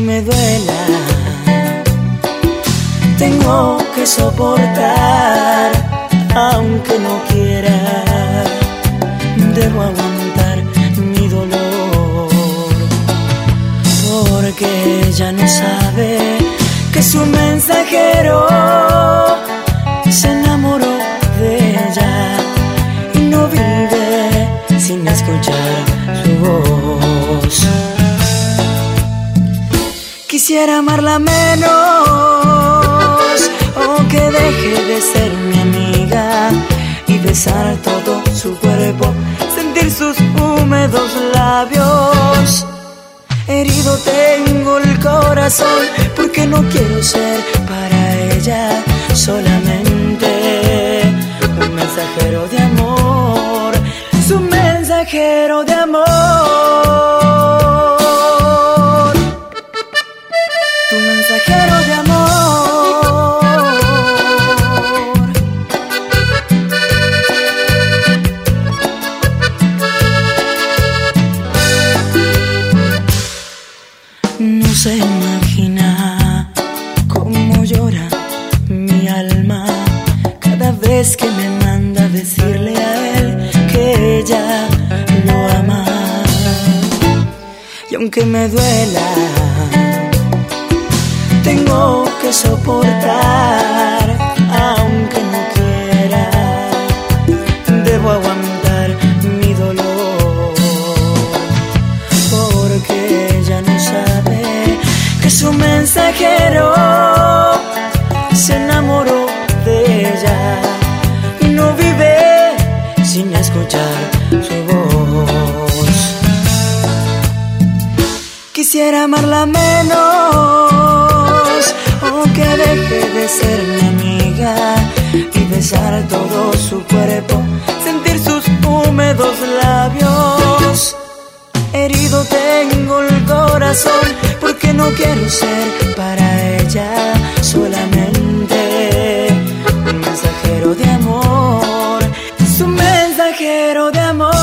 me duela, tengo que soportar, aunque no quiera, debo aguantar mi dolor, porque ella no sabe que su mensajero se enamoró de ella y no vive sin escuchar su voz. Quisiera amarla menos, o que deje de ser mi amiga y besar todo su cuerpo, sentir sus húmedos labios. Herido tengo el corazón porque no quiero ser para ella solamente un mensajero de amor, su mensajero de amor. Tu mensajero de amor. No se imagina cómo llora mi alma cada vez que me manda a decirle a él que ella lo ama. Y aunque me duela, tengo que soportar, aunque no quiera, debo aguantar mi dolor, porque ella no sabe que su mensajero se enamoró de ella y no vive sin escuchar su voz. Quisiera amarla menos, o que deje de ser mi amiga y besar todo su cuerpo, sentir sus húmedos labios. Herido tengo el corazón porque no quiero ser para ella solamente un mensajero de amor, su mensajero de amor.